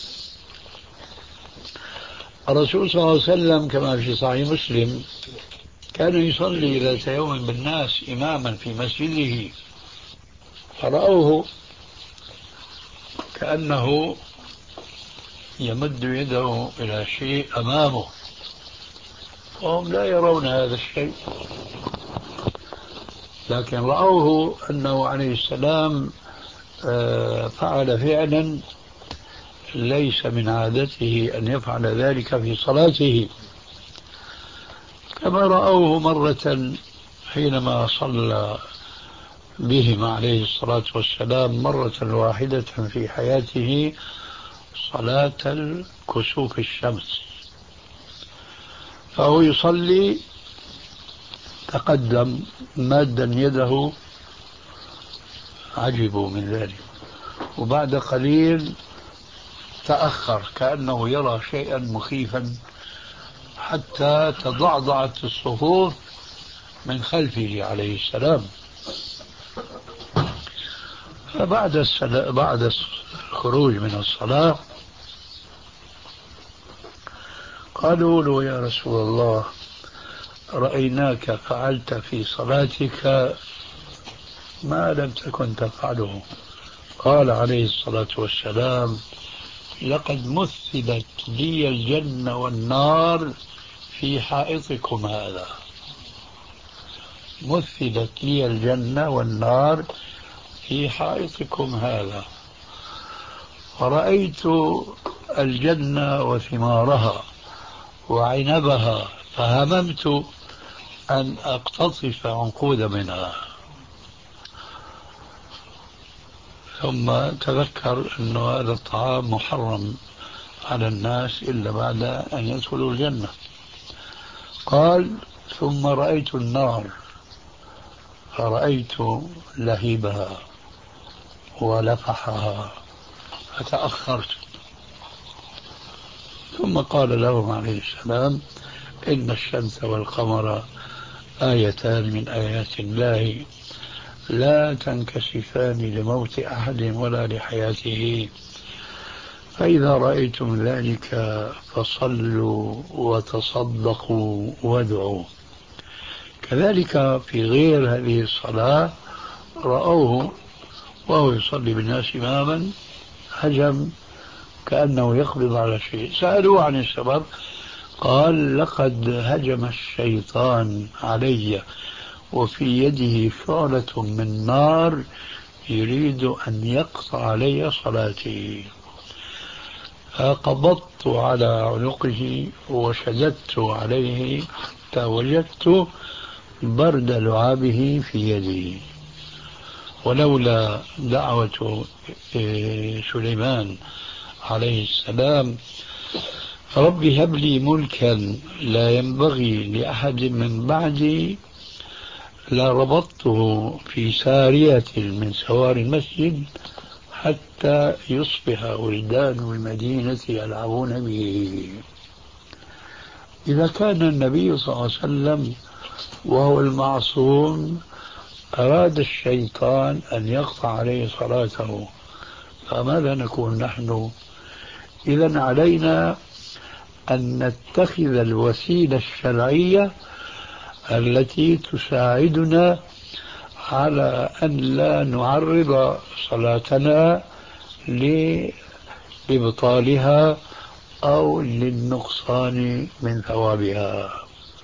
الرسول صلى الله عليه وسلم كما في صحيح مسلم كان يصلي ذات يوم بالناس إماما في مسجده، فرأوه كأنه يمد يده إلى شيء أمامه وهم لا يرون هذا الشيء، لكن رأوه أنه عليه السلام فعل فعلا ليس من عادته أن يفعل ذلك في صلاته، كما رأوه مرة حينما صلى بهم عليه الصلاة والسلام مرة واحدة في حياته صلاة الكسوف الشمس، فهو يصلي تقدم مادا يده، عجبوا من ذلك، وبعد قليل تأخر كأنه يرى شيئا مخيفا حتى تضعضعت الصفوف من خلفه عليه السلام. فبعد السلا... بعد الخروج من الصلاة قالوا له يا رسول الله رأيناك فعلت في صلاتك ما لم تكن تفعله. قال عليه الصلاة والسلام لقد مثلت لي الجنة والنار في حائطكم هذا، مثلت لي الجنة والنار في حائطكم هذا، فرأيت الجنة وثمارها وعنبها فهممت أن أقتطف عنقود منها، ثم تذكر أن هذا الطعام محرم على الناس إلا بعد أن يدخلوا الجنة. قال ثم رأيت النار فرأيت لهيبها ولفحها فتأخرت، ثم قال لهم عليه السلام إن الشمس والقمر آيتان من آيات الله لا تنكشفان لموت أحد ولا لحياته، فإذا رأيتم ذلك فصلوا وتصدقوا وادعوا. كذلك في غير هذه الصلاة رأوه وهو يصلي بالناس إماما هجم كأنه يقبض على شيء، سألوه عن السبب قال لقد هجم الشيطان علي وفي يده شعلة من نار يريد أن يقطع علي صلاتي، فقبضت على عنقه وشددت عليه حتى وجدت برد لعابه في يدي، ولولا دعوة سليمان عليه السلام رب هب لي ملكا لا ينبغي لأحد من بعدي لربطته في سارية من سوار المسجد حتى يصبح ولدان المدينة يلعبون به. إذا كان النبي صلى الله عليه وسلم وهو المعصوم أراد الشيطان أن يقطع عليه صلاته، فماذا نكون نحن؟ إذن علينا أن نتخذ الوسيلة الشرعية التي تساعدنا على أن لا نعرض صلاتنا لإبطالها أو للنقصان من ثوابها.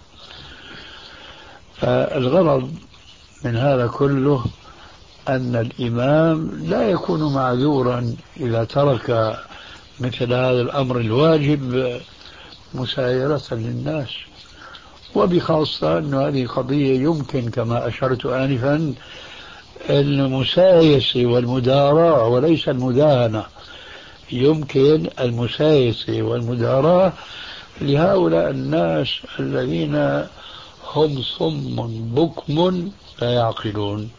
فالغرض من هذا كله أن الإمام لا يكون معذورا إذا ترك مثل هذا الأمر الواجب مسايرة للناس، وبخاصة أن هذه قضية يمكن كما أشرت آنفا المسايسة والمداراة وليس المداهنة، يمكن المسايسة والمداراة لهؤلاء الناس الذين هم صم بكم لا يعقلون،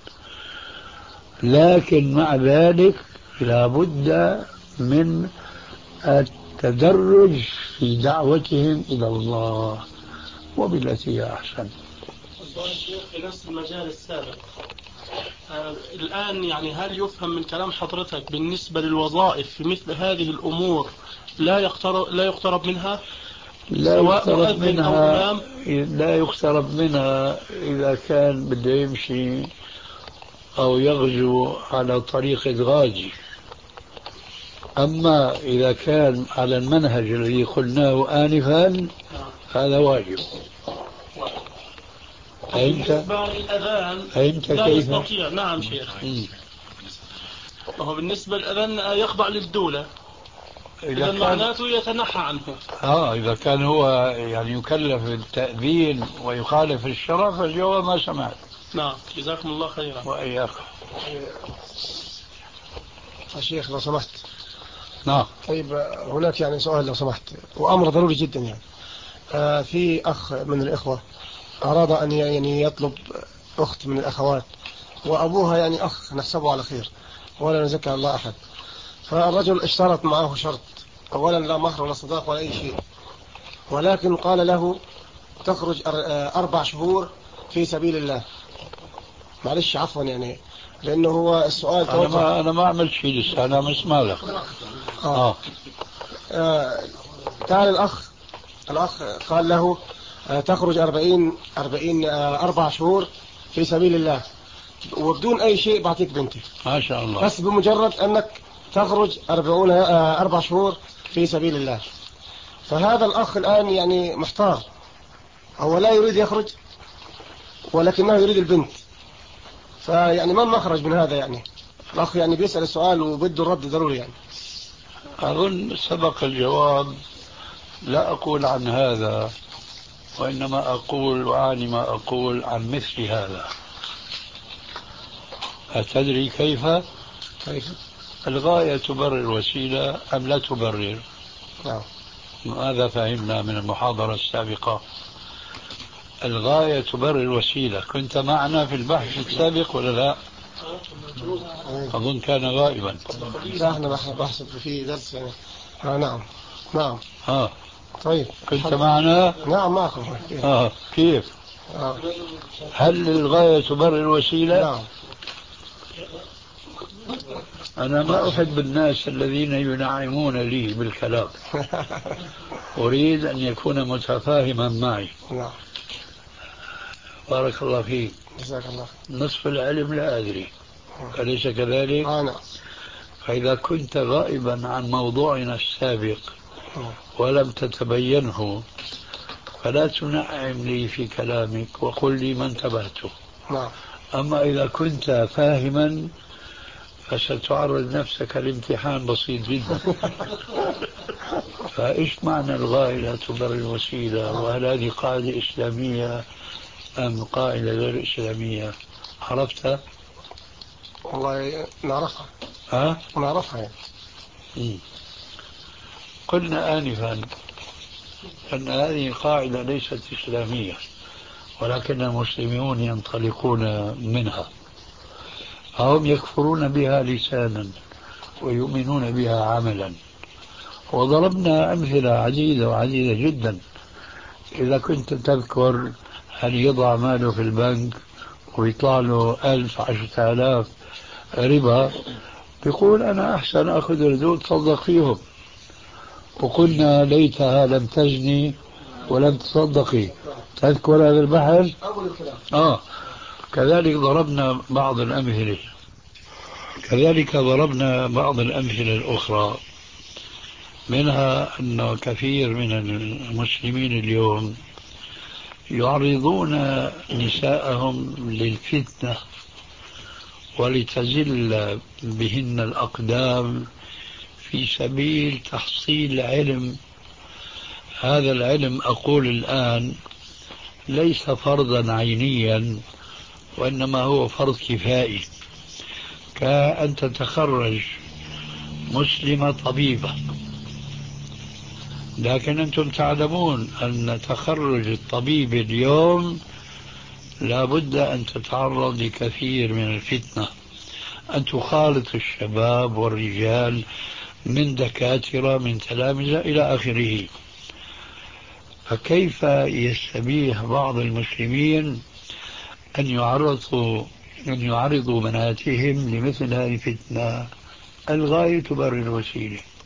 لكن مع ذلك لا بد من التدرج في دعوتهم إلى الله وبالتي هي أحسن. سؤال شيخ في نفس المجال السابق. آه الآن يعني هل يفهم من كلام حضرتك بالنسبة للوظائف في مثل هذه الأمور لا يقترب, لا يقترب منها؟ لا سواء يقترب مؤذن أو منها، إمام؟ لا يقترب منها إذا كان بده يمشي أو يغزو على طريق غازي. أما إذا كان على المنهج الذي قلناه آنفا هذا واجب. فهمت؟ بالنسبة للأذان فهمت لا كيف؟ يستطيع. نعم شيخ. وهو بالنسبة للأذان يخضع للدولة، إذا إذا كان معناته يتنحى عنه. آه إذا كان هو يعني يكلف بالتأذين ويخالف الشرع فالجواب ما سمعت. نعم جزاكم الله خيرا. وإياكم. يا شيخ لو سمحت. نعم. طيب هناك يعني سؤال لو سمحت، وأمر ضروري جدا يعني. آه في أخ من الإخوة أراد أن يعني يطلب أخت من الأخوات، وأبوها يعني أخ نحسبه على خير ولا نزكى الله أحد. فالرجل اشترط معه شرط، أولا لا مهر ولا صداق ولا أي شيء، ولكن قال له تخرج أربع شهور في سبيل الله. معلش عفوا يعني لأنه هو السؤال أنا ما أنا ما عملت شيء لسه، أنا مسمع لك. آه. آه. تعال الأخ الأخ قال له تخرج أربعين أربعين أربع شهور في سبيل الله وبدون أي شيء بعطيك بنتي ما شاء الله، بس بمجرد أنك تخرج أربعون أربع شهور في سبيل الله. فهذا الأخ الآن يعني محتار، هو لا يريد يخرج ولكنه يريد البنت، فيعني ما المخرج من هذا؟ يعني الأخ يعني بيسأل السؤال وبده الرد ضروري يعني. أظن سبق الجواب. لا أقول عن هذا، وإنما أقول وأعني ما أقول عن مثل هذا. أتدري كيف؟ كيف؟ الغاية تبرر الوسيلة أم لا تبرر؟ نعم. ماذا فهمنا من المحاضرة السابقة؟ الغاية تبرر الوسيلة. كنت معنا في البحث السابق ولا لا؟ أظن كان غائبا. لا احنا بحث في درس يعني. آه نعم نعم. آه. طيب كنت معنا؟ نعم معكم. آه. كيف؟ آه. هل الغاية تبرر الوسيلة؟ نعم. أنا ما أحب الناس الذين ينعمون لي بالكلام. أريد أن يكون متفاهما معي. نعم. بارك الله فيك. جزاك الله. نصف العلم لا أدري، أليس كذلك؟ آه نعم. فإذا كنت غائبا عن موضوعنا السابق ولم تتبينه فلا تنعم لي في كلامك وقل لي ما انتبهته. نعم. أما إذا كنت فاهما فستعرض نفسك لامتحان بسيط جدا. فإيش معنى الغاية لا تبرر الوسيلة؟ وهل هذه قاعدة إسلامية أم قاعدة غير إسلامية؟ عرفتها؟ والله نعرفها. ها؟ نعرفها يعني. م. قلنا آنفا أن هذه قاعدة ليست إسلامية، ولكن المسلمون ينطلقون منها، هم يكفرون بها لسانا ويؤمنون بها عملا. وضربنا أمثلة عديدة وعديدة جدا. إذا كنت تذكر أن يضع ماله في البنك ويطلع له ألف عشرة آلاف ربا، بيقول أنا أحسن أخذ ردود تصدق فيهم. وقلنا ليتها لم تزني ولم تصدقي. تذكر هذا البحث؟ آه. كذلك ضربنا بعض الأمثلة كذلك ضربنا بعض الأمثلة الأخرى، منها أن كثير من المسلمين اليوم يعرضون نساءهم للفتنة ولتزل بهن الأقدام في سبيل تحصيل علم. هذا العلم أقول الآن ليس فرضا عينيا، وإنما هو فرض كفائي، كأن تتخرج مسلمة طبيبة، لكن أنتم تعلمون أن تخرج الطبيب اليوم لابد أن تتعرض لكثير من الفتنة، أن تخالط الشباب والرجال من دكاترة من تلامذة إلى آخره. فكيف يستبيح بعض المسلمين أن يعرضوا أن يعرضوا بناتهم لمثل هذه الفتنة. الغاية تبرر الوسيلة.